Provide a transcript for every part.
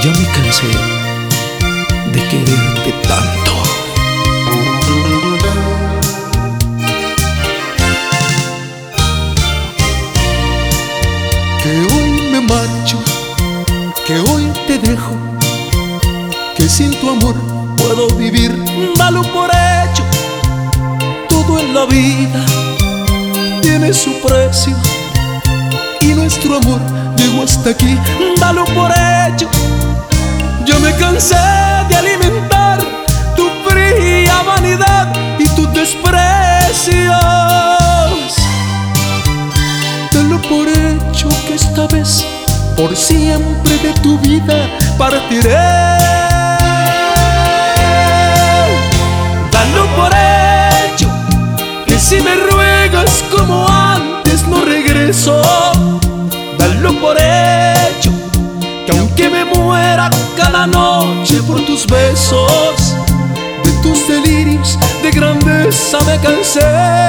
Ya me cansé de quererte tanto. Que hoy me marcho, que hoy te dejo, que sin tu amor puedo vivir. Dalo por hecho, todo en la vida tiene su precio y nuestro amor llegó hasta aquí. Dalo por hecho, yo me cansé de alimentar tu fría vanidad y tus desprecios. Dalo por hecho que esta vez por siempre de tu vida partiré. Dalo por hecho que si me ruegas como antes no regreso. Dalo por hecho que aunque me muera cada noche por tus besos, de tus delirios de grandeza me cansé.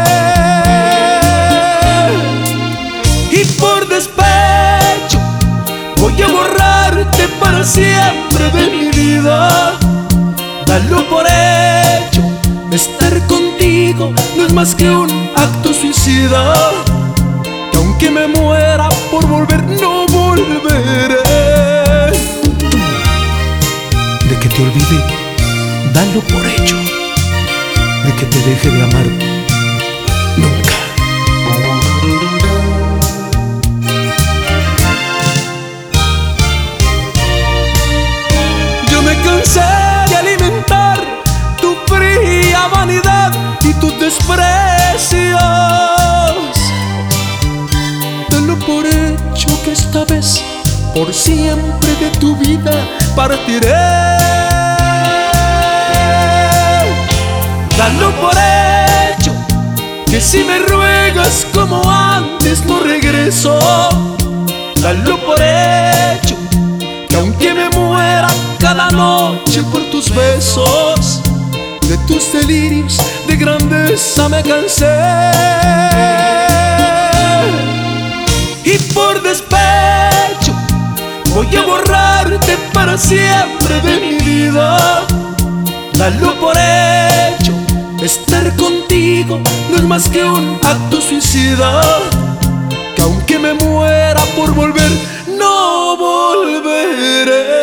Y por despecho voy a borrarte para siempre de mi vida. Dalo por hecho, estar contigo no es más que un acto suicida. Que aunque me muera por volver, no volveré. De que te olvide, dalo por hecho. De que te deje de amar, nunca. Yo me cansé de alimentar tu fría vanidad y tus desprecios. Dalo por hecho que esta vez por siempre de tu vida partiré. Dalo por hecho que si me ruegas como antes no regreso. Dalo por hecho que aunque me muera cada noche por tus besos, de tus delirios de grandeza me cansé. Y por despecho voy a borrarte para siempre de mi vida. Dalo por hecho, estar contigo no es más que un acto suicida. Que aunque me muera por volver, no volveré.